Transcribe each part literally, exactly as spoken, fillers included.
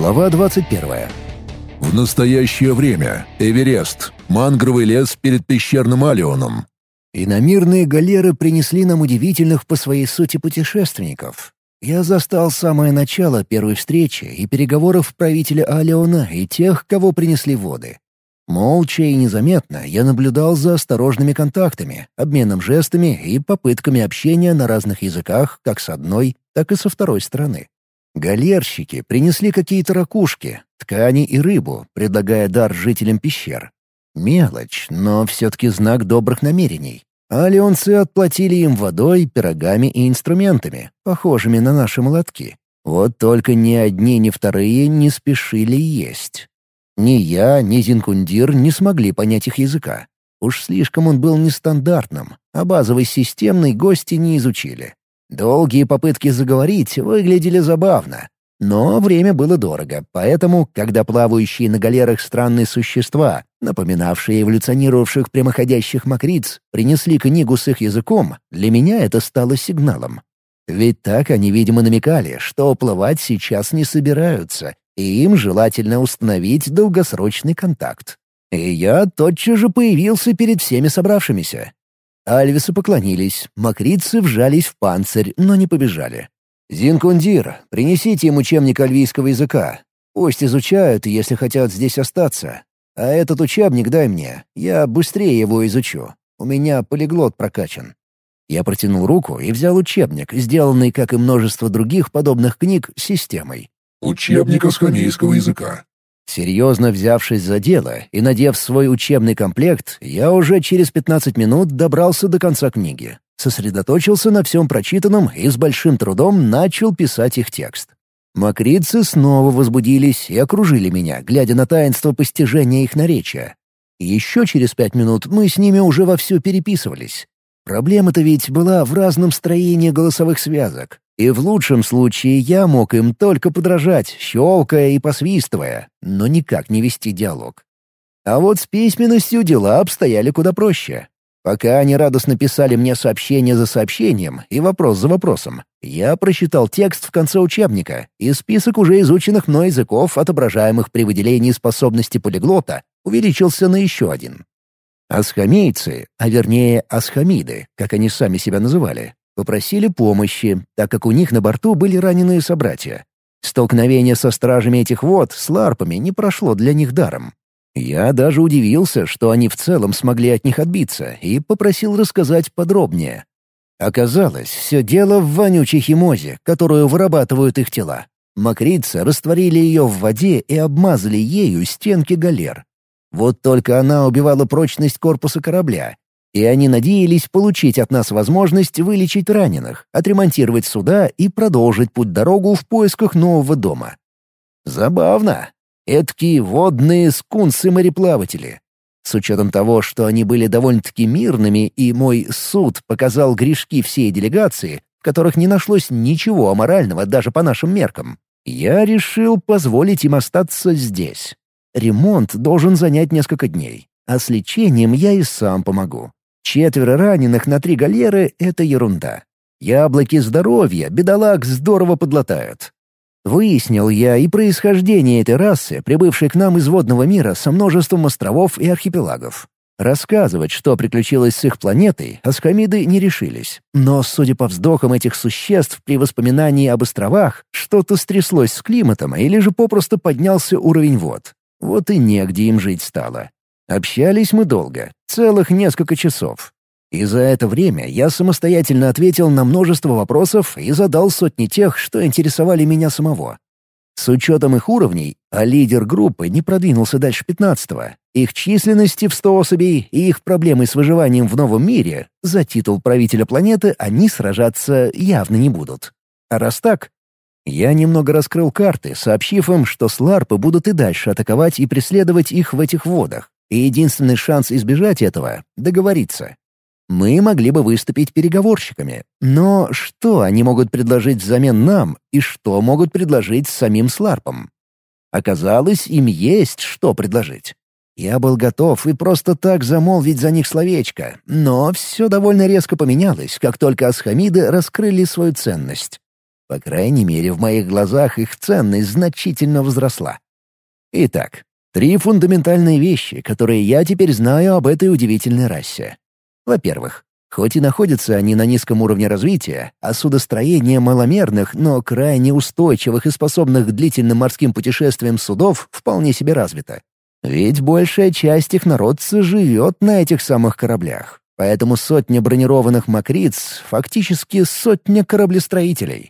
Глава двадцать первая. В настоящее время. Эверест. Мангровый лес перед пещерным Алионом. Иномирные галеры принесли нам удивительных по своей сути путешественников. Я застал самое начало первой встречи и переговоров правителя Алиона и тех, кого принесли воды. Молча и незаметно я наблюдал за осторожными контактами, обменом жестами и попытками общения на разных языках как с одной, так и со второй стороны. Галерщики принесли какие-то ракушки, ткани и рыбу, предлагая дар жителям пещер. Мелочь, но все-таки знак добрых намерений. Алионцы отплатили им водой, пирогами и инструментами, похожими на наши молотки. Вот только ни одни, ни вторые не спешили есть. Ни я, ни Зинкундир не смогли понять их языка. Уж слишком он был нестандартным, а базовый системный гости не изучили. Долгие попытки заговорить выглядели забавно. Но время было дорого, поэтому, когда плавающие на галерах странные существа, напоминавшие эволюционировавших прямоходящих мокриц, принесли книгу с их языком, для меня это стало сигналом. Ведь так они, видимо, намекали, что уплывать сейчас не собираются, и им желательно установить долгосрочный контакт. И я тотчас же появился перед всеми собравшимися. Альвисы поклонились, мокрицы вжались в панцирь, но не побежали. «Зинкундир, принесите им учебник альвийского языка. Пусть изучают, если хотят здесь остаться. А этот учебник дай мне, я быстрее его изучу. У меня полиглот прокачан». Я протянул руку и взял учебник, сделанный, как и множество других подобных книг, системой. Учебник асхамийского языка. Серьезно взявшись за дело и надев свой учебный комплект, я уже через пятнадцать минут добрался до конца книги. Сосредоточился на всем прочитанном и с большим трудом начал писать их текст. Мокрицы снова возбудились и окружили меня, глядя на таинство постижения их наречия. Еще через пять минут мы с ними уже вовсю переписывались. Проблема-то ведь была в разном строении голосовых связок. И в лучшем случае я мог им только подражать, щелкая и посвистывая, но никак не вести диалог. А вот с письменностью дела обстояли куда проще. Пока они радостно писали мне сообщение за сообщением и вопрос за вопросом, я прочитал текст в конце учебника, и список уже изученных мной языков, отображаемых при выделении способности полиглота, увеличился на еще один. Асхамейцы, а вернее асхамиды, как они сами себя называли, попросили помощи, так как у них на борту были раненые собратья. Столкновение со стражами этих вод с ларпами не прошло для них даром. Я даже удивился, что они в целом смогли от них отбиться, и попросил рассказать подробнее. Оказалось, все дело в вонючей химозе, которую вырабатывают их тела. Мокрицы растворили ее в воде и обмазали ею стенки галер. Вот только она убивала прочность корпуса корабля, и они надеялись получить от нас возможность вылечить раненых, отремонтировать суда и продолжить путь-дорогу в поисках нового дома. Забавно. Эдакие водные скунсы-мореплаватели. С учетом того, что они были довольно-таки мирными, и мой суд показал грешки всей делегации, в которых не нашлось ничего аморального даже по нашим меркам, я решил позволить им остаться здесь. Ремонт должен занять несколько дней, а с лечением я и сам помогу. Четверо раненых на три галеры — это ерунда. Яблоки здоровья бедолаг здорово подлатают. Выяснил я и происхождение этой расы, прибывшей к нам из водного мира со множеством островов и архипелагов. Рассказывать, что приключилось с их планетой, асхамиды не решились. Но, судя по вздохам этих существ при воспоминании об островах, что-то стряслось с климатом или же попросту поднялся уровень вод. Вот и негде им жить стало. Общались мы долго, целых несколько часов. И за это время я самостоятельно ответил на множество вопросов и задал сотни тех, что интересовали меня самого. С учетом их уровней, а лидер группы не продвинулся дальше пятнадцатого, их численности в сто особей и их проблемы с выживанием в новом мире, за титул правителя планеты они сражаться явно не будут. А раз так, я немного раскрыл карты, сообщив им, что сларпы будут и дальше атаковать и преследовать их в этих водах, и единственный шанс избежать этого — договориться. Мы могли бы выступить переговорщиками, но что они могут предложить взамен нам и что могут предложить самим сларпам? Оказалось, им есть что предложить. Я был готов и просто так замолвить за них словечко, но все довольно резко поменялось, как только асхамиды раскрыли свою ценность. По крайней мере, в моих глазах их ценность значительно возросла. Итак, три фундаментальные вещи, которые я теперь знаю об этой удивительной расе. Во-первых, хоть и находятся они на низком уровне развития, а судостроение маломерных, но крайне устойчивых и способных к длительным морским путешествиям судов вполне себе развито. Ведь большая часть их народца живет на этих самых кораблях. Поэтому сотня бронированных мокриц — фактически сотня кораблестроителей.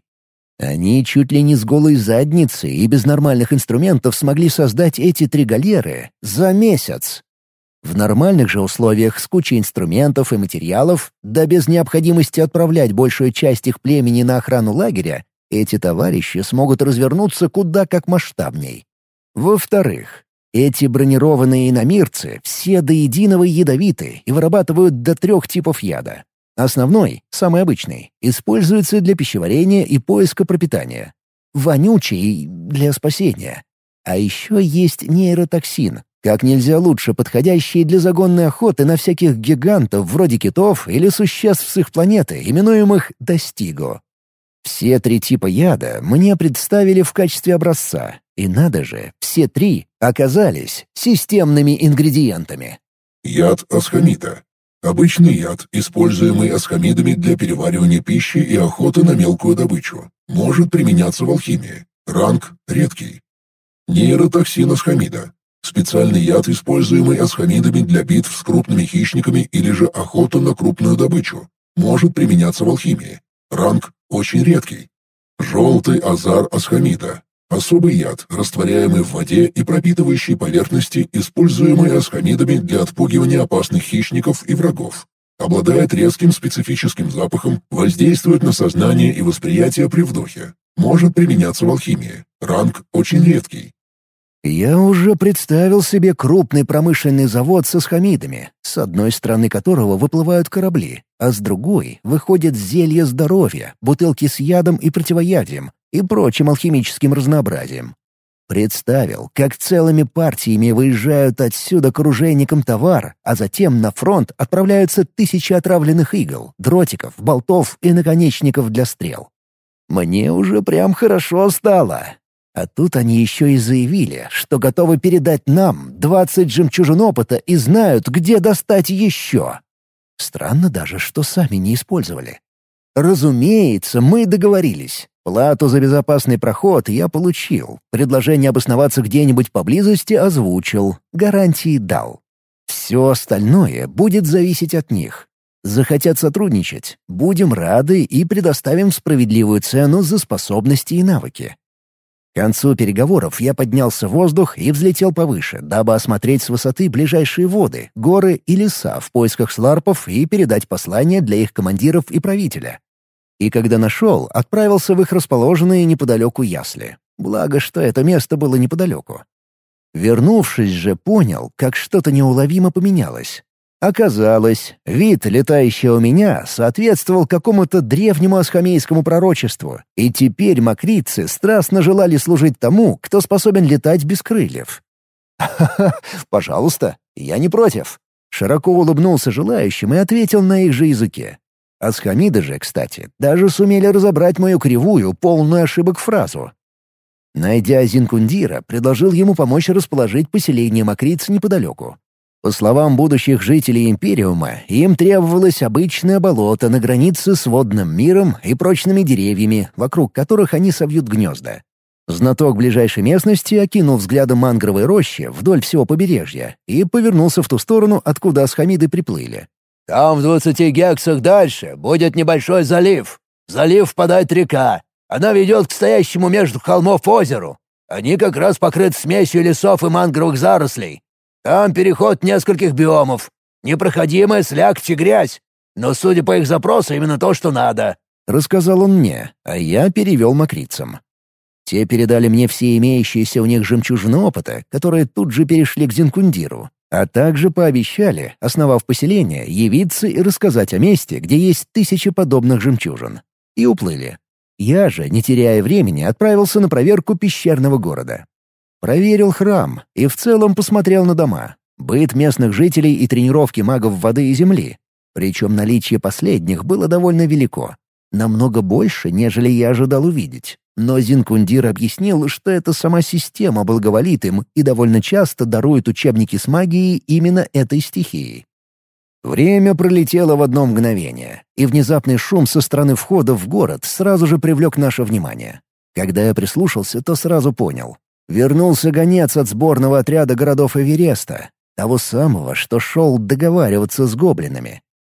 Они чуть ли не с голой задницей и без нормальных инструментов смогли создать эти три галеры за месяц. В нормальных же условиях с кучей инструментов и материалов, да без необходимости отправлять большую часть их племени на охрану лагеря, эти товарищи смогут развернуться куда как масштабней. Во-вторых, эти бронированные иномирцы все до единого ядовиты и вырабатывают до трех типов яда. Основной, самый обычный, используется для пищеварения и поиска пропитания. Вонючий — для спасения. А еще есть нейротоксин, как нельзя лучше подходящий для загонной охоты на всяких гигантов вроде китов или существ с их планеты, именуемых достиго. Все три типа яда мне представили в качестве образца, и надо же, все три оказались системными ингредиентами. Яд асхамида. Обычный яд, используемый асхамидами для переваривания пищи и охоты на мелкую добычу. Может применяться в алхимии. Ранг редкий. Нейротоксин асхамида. Специальный яд, используемый асхамидами для битв с крупными хищниками или же охота на крупную добычу. Может применяться в алхимии. Ранг очень редкий. Желтый азар асхамида. Особый яд, растворяемый в воде и пропитывающий поверхности, используемый асхамидами для отпугивания опасных хищников и врагов. Обладает резким специфическим запахом, воздействует на сознание и восприятие при вдохе. Может применяться в алхимии. Ранг очень редкий. Я уже представил себе крупный промышленный завод с асхамидами, с одной стороны которого выплывают корабли, а с другой выходят зелья здоровья, бутылки с ядом и противоядием и прочим алхимическим разнообразием. Представил, как целыми партиями выезжают отсюда к оружейникам товар, а затем на фронт отправляются тысячи отравленных игл, дротиков, болтов и наконечников для стрел. Мне уже прям хорошо стало. А тут они еще и заявили, что готовы передать нам двадцать жемчужин опыта и знают, где достать еще. Странно даже, что сами не использовали. Разумеется, мы договорились. Плату за безопасный проход я получил, предложение обосноваться где-нибудь поблизости озвучил, гарантии дал. Все остальное будет зависеть от них. Захотят сотрудничать — будем рады и предоставим справедливую цену за способности и навыки. К концу переговоров я поднялся в воздух и взлетел повыше, дабы осмотреть с высоты ближайшие воды, горы и леса в поисках сларпов и передать послание для их командиров и правителя. И когда нашел, отправился в их расположенные неподалеку ясли. Благо, что это место было неподалеку. Вернувшись же, понял, как что-то неуловимо поменялось. Оказалось, вид летающего меня соответствовал какому-то древнему асхамейскому пророчеству, и теперь мокрицы страстно желали служить тому, кто способен летать без крыльев. «Ха-ха, пожалуйста, я не против», — широко улыбнулся желающим и ответил на их же языке. Асхамиды же, кстати, даже сумели разобрать мою кривую, полную ошибок фразу. Найдя Зинкундира, предложил ему помочь расположить поселение мокриц неподалеку. По словам будущих жителей Империума, им требовалось обычное болото на границе с водным миром и прочными деревьями, вокруг которых они совьют гнезда. Знаток ближайшей местности окинул взглядом мангровые рощи вдоль всего побережья и повернулся в ту сторону, откуда асхамиды приплыли. «Там в двадцати гексах дальше будет небольшой залив. В залив впадает река. Она ведет к стоящему между холмов озеру. Они как раз покрыты смесью лесов и мангровых зарослей. Там переход нескольких биомов. Непроходимая слякоть и грязь. Но, судя по их запросу, именно то, что надо», — рассказал он мне, а я перевел мокрицам. Те передали мне все имеющиеся у них жемчужины опыта, которые тут же перешли к Зинкундиру, а также пообещали, основав поселение, явиться и рассказать о месте, где есть тысячи подобных жемчужин. И уплыли. Я же, не теряя времени, отправился на проверку пещерного города. Проверил храм и в целом посмотрел на дома, быт местных жителей и тренировки магов воды и земли. Причем наличие последних было довольно велико. Намного больше, нежели я ожидал увидеть. Но Зинкундир объяснил, что это сама система благоволит им и довольно часто дарует учебники с магией именно этой стихии. Время пролетело в одно мгновение, и внезапный шум со стороны входа в город сразу же привлек наше внимание. Когда я прислушался, то сразу понял. Вернулся гонец от сборного отряда городов Эвереста, того самого, что шел договариваться с гоблинами.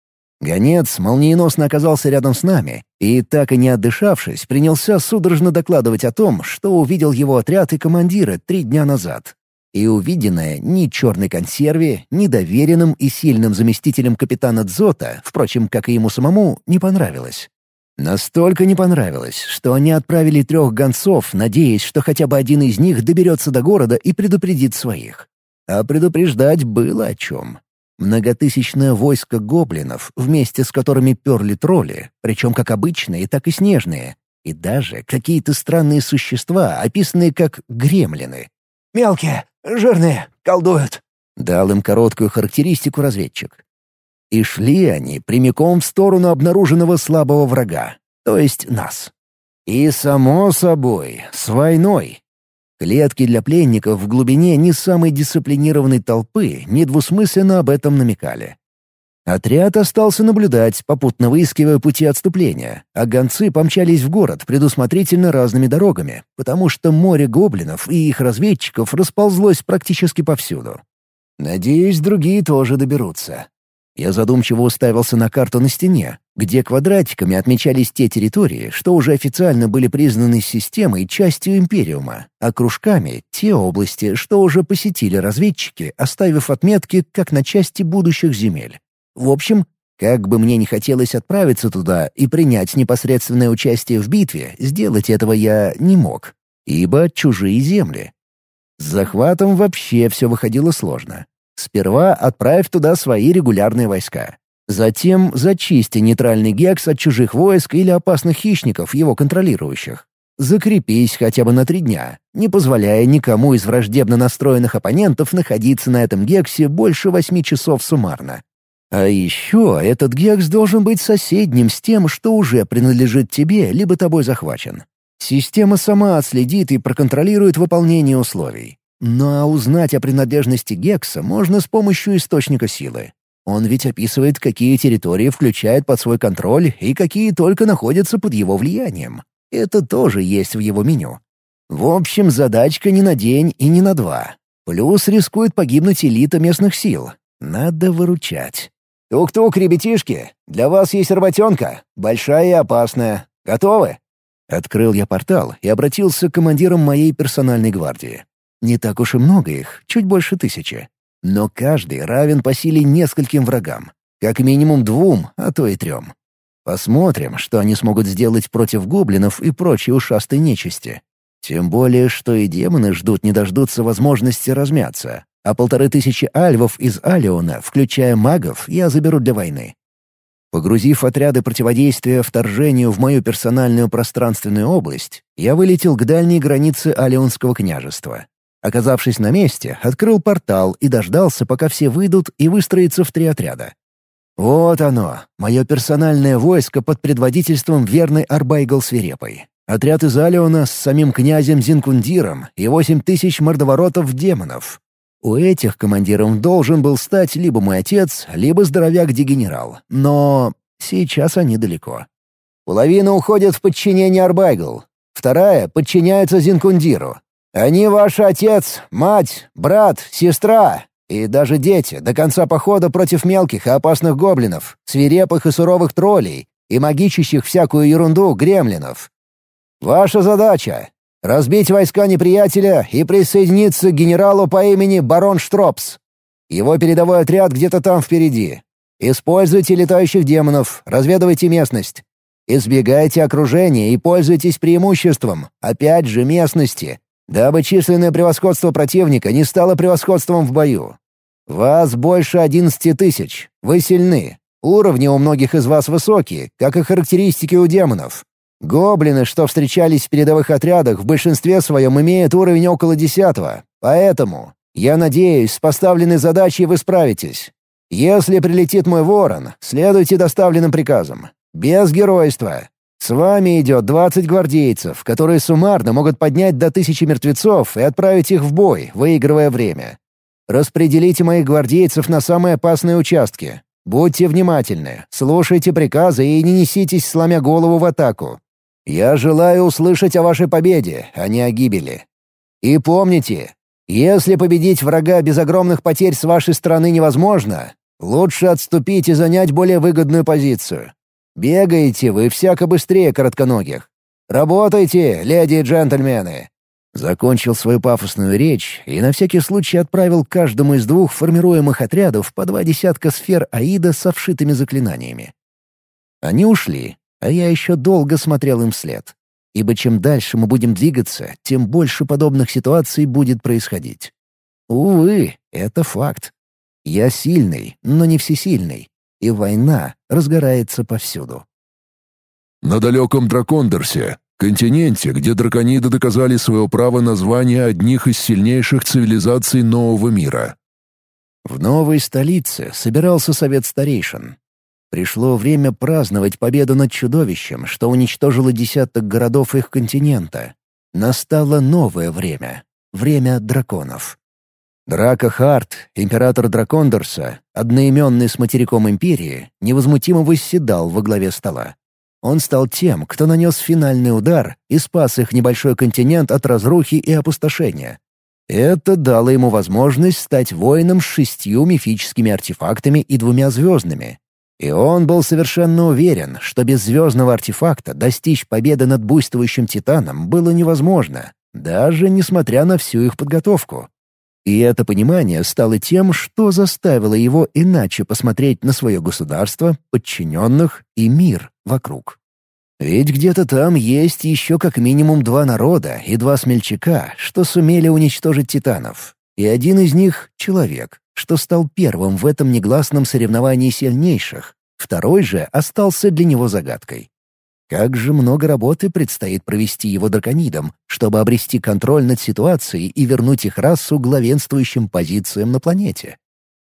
Гонец молниеносно оказался рядом с нами и, так и не отдышавшись, принялся судорожно докладывать о том, что увидел его отряд и командира три дня назад. И увиденное ни черной консерве, ни доверенным и сильным заместителям капитана Дзота, впрочем, как и ему самому, не понравилось. Настолько не понравилось, что они отправили трех гонцов, надеясь, что хотя бы один из них доберется до города и предупредит своих. А предупреждать было о чем. Многотысячное войско гоблинов, вместе с которыми перли тролли, причем как обычные, так и снежные, и даже какие-то странные существа, описанные как гремлины. «Мелкие, жирные, колдуют», — дал им короткую характеристику разведчик. И шли они прямиком в сторону обнаруженного слабого врага, то есть нас. И, само собой, с войной. Клетки для пленников в глубине не самой дисциплинированной толпы недвусмысленно об этом намекали. Отряд остался наблюдать, попутно выискивая пути отступления, а гонцы помчались в город предусмотрительно разными дорогами, потому что море гоблинов и их разведчиков расползлось практически повсюду. Надеюсь, другие тоже доберутся. Я задумчиво уставился на карту на стене, где квадратиками отмечались те территории, что уже официально были признаны системой частью Империума, а кружками — те области, что уже посетили разведчики, оставив отметки как на части будущих земель. В общем, как бы мне ни хотелось отправиться туда и принять непосредственное участие в битве, сделать этого я не мог, ибо чужие земли. С захватом вообще все выходило сложно. Сперва отправь туда свои регулярные войска. Затем зачисти нейтральный гекс от чужих войск или опасных хищников, его контролирующих. Закрепись хотя бы на три дня, не позволяя никому из враждебно настроенных оппонентов находиться на этом гексе больше восьми часов суммарно. А еще этот гекс должен быть соседним с тем, что уже принадлежит тебе, либо тобой захвачен. Система сама отследит и проконтролирует выполнение условий. Ну а узнать о принадлежности гекса можно с помощью источника силы. Он ведь описывает, какие территории включает под свой контроль и какие только находятся под его влиянием. Это тоже есть в его меню. В общем, задачка не на день и не на два. Плюс рискует погибнуть элита местных сил. Надо выручать. «Тук-тук, ребятишки! Для вас есть работенка. Большая и опасная. Готовы?» Открыл я портал и обратился к командирам моей персональной гвардии. Не так уж и много их, чуть больше тысячи. Но каждый равен по силе нескольким врагам. Как минимум двум, а то и трем. Посмотрим, что они смогут сделать против гоблинов и прочей ушастой нечисти. Тем более, что и демоны ждут не дождутся возможности размяться, а полторы тысячи альвов из Алиона, включая магов, я заберу для войны. Погрузив отряды противодействия вторжению в мою персональную пространственную область, я вылетел к дальней границе Алионского княжества. Оказавшись на месте, открыл портал и дождался, пока все выйдут и выстроятся в три отряда. Вот оно, мое персональное войско под предводительством верной Арбайгл Свирепой. Отряд из Алиона с самим князем Зинкундиром и восемь тысяч мордоворотов-демонов. У этих командиром должен был стать либо мой отец, либо здоровяк-дегенерал. Но сейчас они далеко. Половина уходит в подчинение Арбайгл, вторая подчиняется Зинкундиру. Они ваш отец, мать, брат, сестра и даже дети до конца похода против мелких и опасных гоблинов, свирепых и суровых троллей и магичащих всякую ерунду гремлинов. Ваша задача — разбить войска неприятеля и присоединиться к генералу по имени барон Штропс. Его передовой отряд где-то там впереди. Используйте летающих демонов, разведывайте местность. Избегайте окружения и пользуйтесь преимуществом, опять же, местности, дабы численное превосходство противника не стало превосходством в бою. Вас больше одиннадцати тысяч. Вы сильны. Уровни у многих из вас высокие, как и характеристики у демонов. Гоблины, что встречались в передовых отрядах, в большинстве своем имеют уровень около десятого. Поэтому, я надеюсь, с поставленной задачей вы справитесь. Если прилетит мой ворон, следуйте доставленным приказам. Без геройства. С вами идет двадцать гвардейцев, которые суммарно могут поднять до тысячи мертвецов и отправить их в бой, выигрывая время. Распределите моих гвардейцев на самые опасные участки. Будьте внимательны, слушайте приказы и не неситесь, сломя голову, в атаку. Я желаю услышать о вашей победе, а не о гибели. И помните, если победить врага без огромных потерь с вашей стороны невозможно, лучше отступить и занять более выгодную позицию. Бегаете вы всяко быстрее коротконогих. Работайте, леди и джентльмены!» Закончил свою пафосную речь и на всякий случай отправил каждому из двух формируемых отрядов по два десятка сфер Аида со вшитыми заклинаниями. Они ушли, а я еще долго смотрел им вслед. Ибо чем дальше мы будем двигаться, тем больше подобных ситуаций будет происходить. Увы, это факт. Я сильный, но не всесильный, и война разгорается повсюду. На далеком Дракондорсе, континенте, где дракониды доказали свое право на звание одних из сильнейших цивилизаций нового мира. В новой столице собирался совет старейшин. Пришло время праздновать победу над чудовищем, что уничтожило десяток городов их континента. Настало новое время. Время драконов. Драко Харт, император Дракондорса, одноименный с материком Империи, невозмутимо восседал во главе стола. Он стал тем, кто нанес финальный удар и спас их небольшой континент от разрухи и опустошения. Это дало ему возможность стать воином с шестью мифическими артефактами и двумя звездными. И он был совершенно уверен, что без звездного артефакта достичь победы над буйствующим Титаном было невозможно, даже несмотря на всю их подготовку. И это понимание стало тем, что заставило его иначе посмотреть на свое государство, подчиненных и мир вокруг. Ведь где-то там есть еще как минимум два народа и два смельчака, что сумели уничтожить титанов. И один из них — человек, что стал первым в этом негласном соревновании сильнейших. Второй же остался для него загадкой. Как же много работы предстоит провести его драконидам, чтобы обрести контроль над ситуацией и вернуть их расу главенствующим позициям на планете.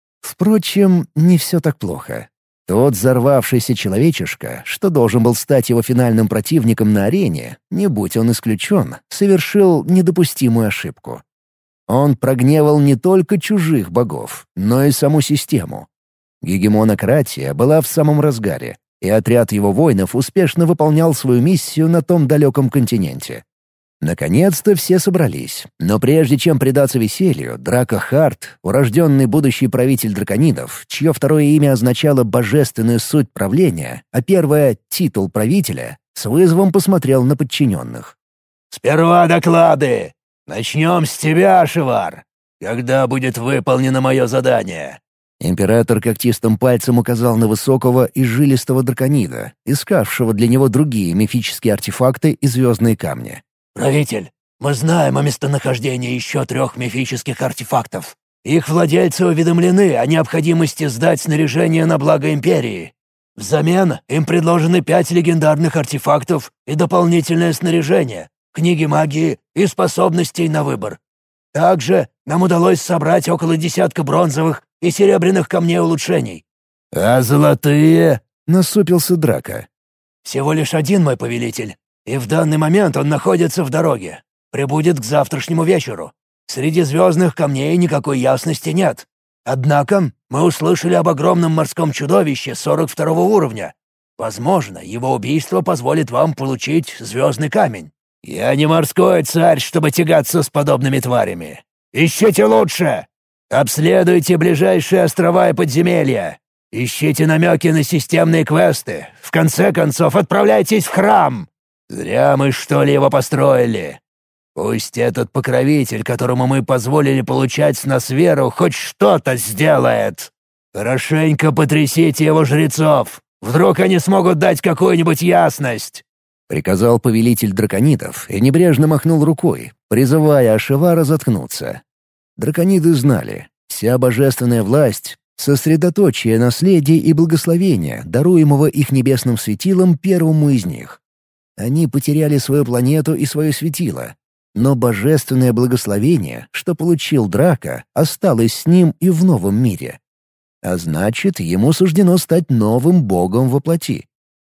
Впрочем, не все так плохо. Тот взорвавшийся человечишка, что должен был стать его финальным противником на арене, не будь он исключен, совершил недопустимую ошибку. Он прогневал не только чужих богов, но и саму систему. Гегемонократия была в самом разгаре, и отряд его воинов успешно выполнял свою миссию на том далеком континенте. Наконец-то все собрались, но прежде чем предаться веселью, Драко Харт, урожденный будущий правитель драконидов, чье второе имя означало «божественную суть правления», а первое — «титул правителя», с вызовом посмотрел на подчиненных. «Сперва доклады! Начнем с тебя, Шивар! Когда будет выполнено мое задание?» Император когтистым пальцем указал на высокого и жилистого драконида, искавшего для него другие мифические артефакты и звездные камни. «Правитель, мы знаем о местонахождении еще трех мифических артефактов. Их владельцы уведомлены о необходимости сдать снаряжение на благо Империи. Взамен им предложены пять легендарных артефактов и дополнительное снаряжение, книги магии и способностей на выбор. Также нам удалось собрать около десятка бронзовых и серебряных камней улучшений». «А золотые?» — насупился Драко. «Всего лишь один, мой повелитель, и в данный момент он находится в дороге. Прибудет к завтрашнему вечеру. Среди звездных камней никакой ясности нет. Однако мы услышали об огромном морском чудовище сорок второго уровня. Возможно, его убийство позволит вам получить звездный камень». «Я не морской царь, чтобы тягаться с подобными тварями. Ищите лучше! Обследуйте ближайшие острова и подземелья. Ищите намеки на системные квесты. В конце концов, отправляйтесь в храм. Зря мы, что ли, его построили. Пусть этот покровитель, которому мы позволили получать с нас веру, хоть что-то сделает. Хорошенько потрясите его жрецов. Вдруг они смогут дать какую-нибудь ясность». Приказал повелитель драконидов и небрежно махнул рукой, призывая Ашивара заткнуться. Дракониды знали, вся божественная власть — сосредоточие наследия и благословения, даруемого их небесным светилом первому из них. Они потеряли свою планету и свое светило, но божественное благословение, что получил Драко, осталось с ним и в новом мире. А значит, ему суждено стать новым богом во плоти.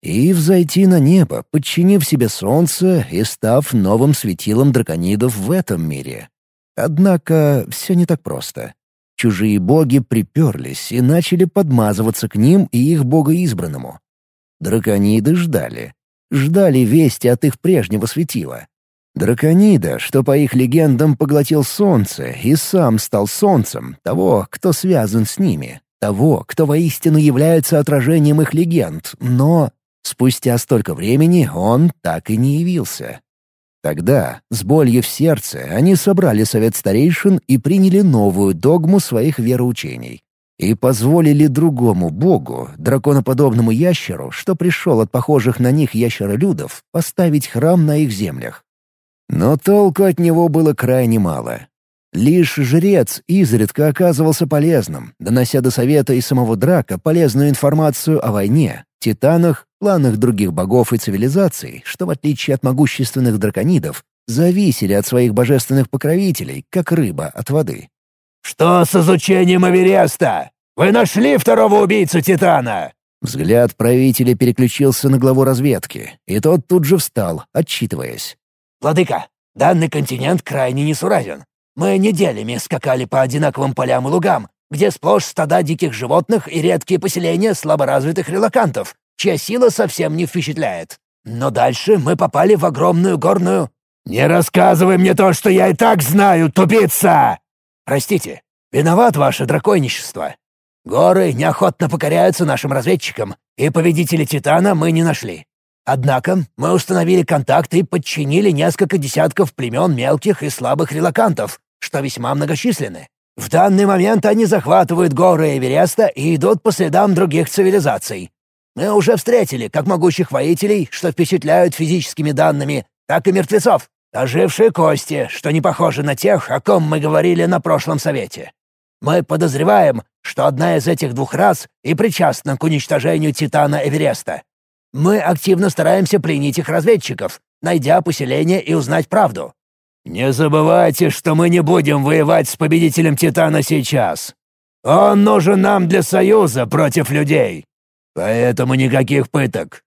и взойти на небо, подчинив себе солнце и став новым светилом драконидов в этом мире. Однако все не так просто. Чужие боги приперлись и начали подмазываться к ним и их богоизбранному. Дракониды ждали. Ждали вести от их прежнего светила. Драконида, что по их легендам поглотил солнце и сам стал солнцем, того, кто связан с ними, того, кто воистину является отражением их легенд, но спустя столько времени он так и не явился. Тогда, с болью в сердце, они собрали совет старейшин и приняли новую догму своих вероучений. И позволили другому богу, драконоподобному ящеру, что пришел от похожих на них ящеролюдов, поставить храм на их землях. Но толку от него было крайне мало. Лишь жрец изредка оказывался полезным, донося до совета и самого Драка полезную информацию о войне, титанах, планах других богов и цивилизаций, что, в отличие от могущественных драконидов, зависели от своих божественных покровителей, как рыба от воды. «Что с изучением Эвереста? Вы нашли второго убийцу Титана?» Взгляд правителя переключился на главу разведки, и тот тут же встал, отчитываясь. «Владыка, данный континент крайне несуразен. Мы неделями скакали по одинаковым полям и лугам, где сплошь стада диких животных и редкие поселения слаборазвитых релокантов, чья сила совсем не впечатляет. Но дальше мы попали в огромную горную...» «Не рассказывай мне то, что я и так знаю, тупица!» «Простите, виноват ваше драконищество. Горы неохотно покоряются нашим разведчикам, и победителя Титана мы не нашли. Однако мы установили контакт и подчинили несколько десятков племен мелких и слабых релокантов, что весьма многочисленны. В данный момент они захватывают горы Эвереста и идут по следам других цивилизаций. Мы уже встретили как могучих воителей, что впечатляют физическими данными, так и мертвецов, ожившие кости, что не похожи на тех, о ком мы говорили на прошлом совете. Мы подозреваем, что одна из этих двух рас и причастна к уничтожению Титана Эвереста. Мы активно стараемся пленить их разведчиков, найдя поселение и узнать правду. Не забывайте, что мы не будем воевать с победителем Титана сейчас. Он нужен нам для союза против людей. Поэтому никаких пыток,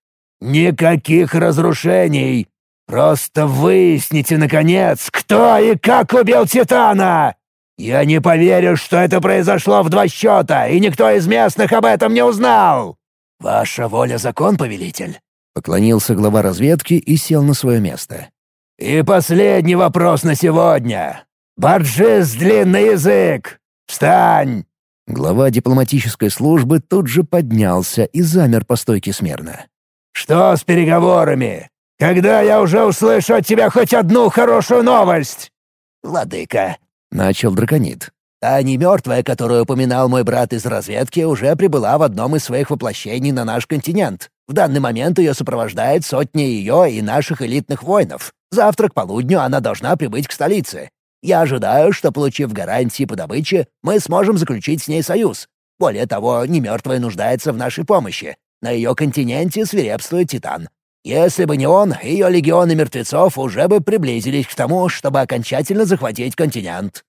никаких разрушений. Просто выясните, наконец, кто и как убил Титана! Я не поверю, что это произошло в два счета, и никто из местных об этом не узнал!» «Ваша воля — закон, повелитель!» — поклонился глава разведки и сел на свое место. «И последний вопрос на сегодня. Барджис, длинный язык! Встань!» Глава дипломатической службы тут же поднялся и замер по стойке смирно. «Что с переговорами? Когда я уже услышу от тебя хоть одну хорошую новость?» «Владыка», — начал драконид. «Та не мертвая, которую упоминал мой брат из разведки, уже прибыла в одном из своих воплощений на наш континент. В данный момент ее сопровождает сотни ее и наших элитных воинов. Завтра к полудню она должна прибыть к столице. Я ожидаю, что, получив гарантии по добыче, мы сможем заключить с ней союз. Более того, немертвая нуждается в нашей помощи. На ее континенте свирепствует Титан. Если бы не он, ее легионы мертвецов уже бы приблизились к тому, чтобы окончательно захватить континент».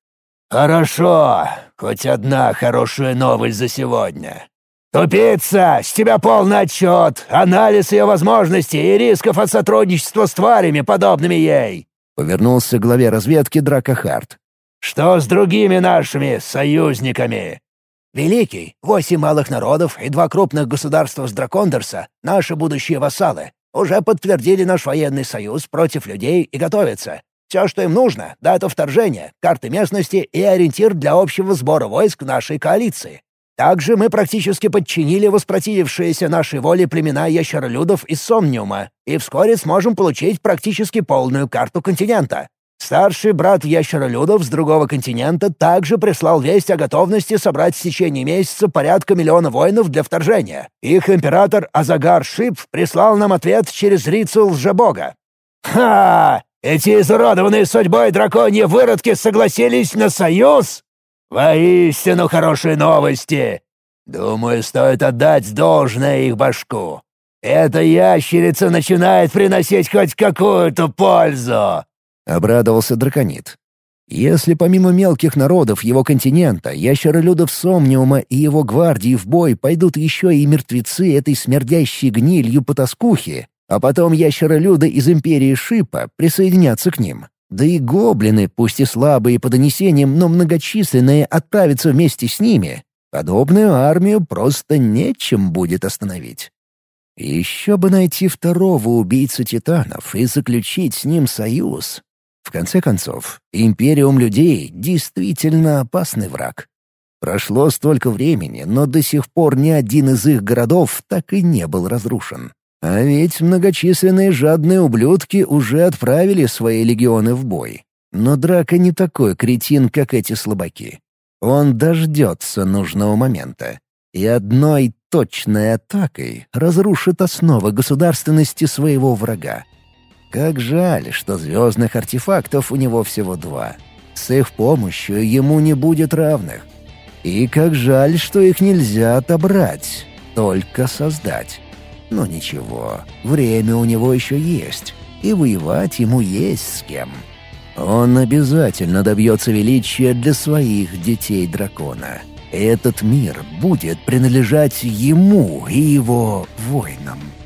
«Хорошо. Хоть одна хорошая новость за сегодня. Тупица, с тебя полный отчет, анализ ее возможностей и рисков от сотрудничества с тварями, подобными ей». Повернулся к главе разведки Драко Харт. «Что с другими нашими союзниками?» «Великий, восемь малых народов и два крупных государства с Дракондерса, наши будущие вассалы, уже подтвердили наш военный союз против людей и готовятся. Все, что им нужно — дата вторжения, карты местности и ориентир для общего сбора войск нашей коалиции. Также мы практически подчинили воспротивившиеся нашей воле племена ящеролюдов из Сомниума и вскоре сможем получить практически полную карту континента. Старший брат ящеролюдов с другого континента также прислал весть о готовности собрать в течение месяца порядка миллиона воинов для вторжения. Их император Азагар Шип прислал нам ответ через Рицу Лжебога. «Ха! Эти изуродованные судьбой драконьи выродки согласились на союз? Воистину хорошие новости! Думаю, стоит отдать должное их башку. Эта ящерица начинает приносить хоть какую-то пользу!» — обрадовался драконид. Если помимо мелких народов его континента, ящеролюдов Сомниума и его гвардии в бой пойдут еще и мертвецы этой смердящей гнилью потаскухи, а потом ящеролюды из Империи Шипа присоединятся к ним, да и гоблины, пусть и слабые по донесениям, но многочисленные, отправятся вместе с ними, подобную армию просто нечем будет остановить. Еще бы найти второго убийцу титанов и заключить с ним союз. В конце концов, Империум людей действительно опасный враг. Прошло столько времени, но до сих пор ни один из их городов так и не был разрушен. А ведь многочисленные жадные ублюдки уже отправили свои легионы в бой. Но Драко не такой кретин, как эти слабаки. Он дождется нужного момента. И одной точной атакой разрушит основы государственности своего врага. Как жаль, что звездных артефактов у него всего два. С их помощью ему не будет равных. И как жаль, что их нельзя отобрать, только создать. Но ничего, время у него еще есть, и воевать ему есть с кем. Он обязательно добьется величия для своих детей дракона. Этот мир будет принадлежать ему и его воинам.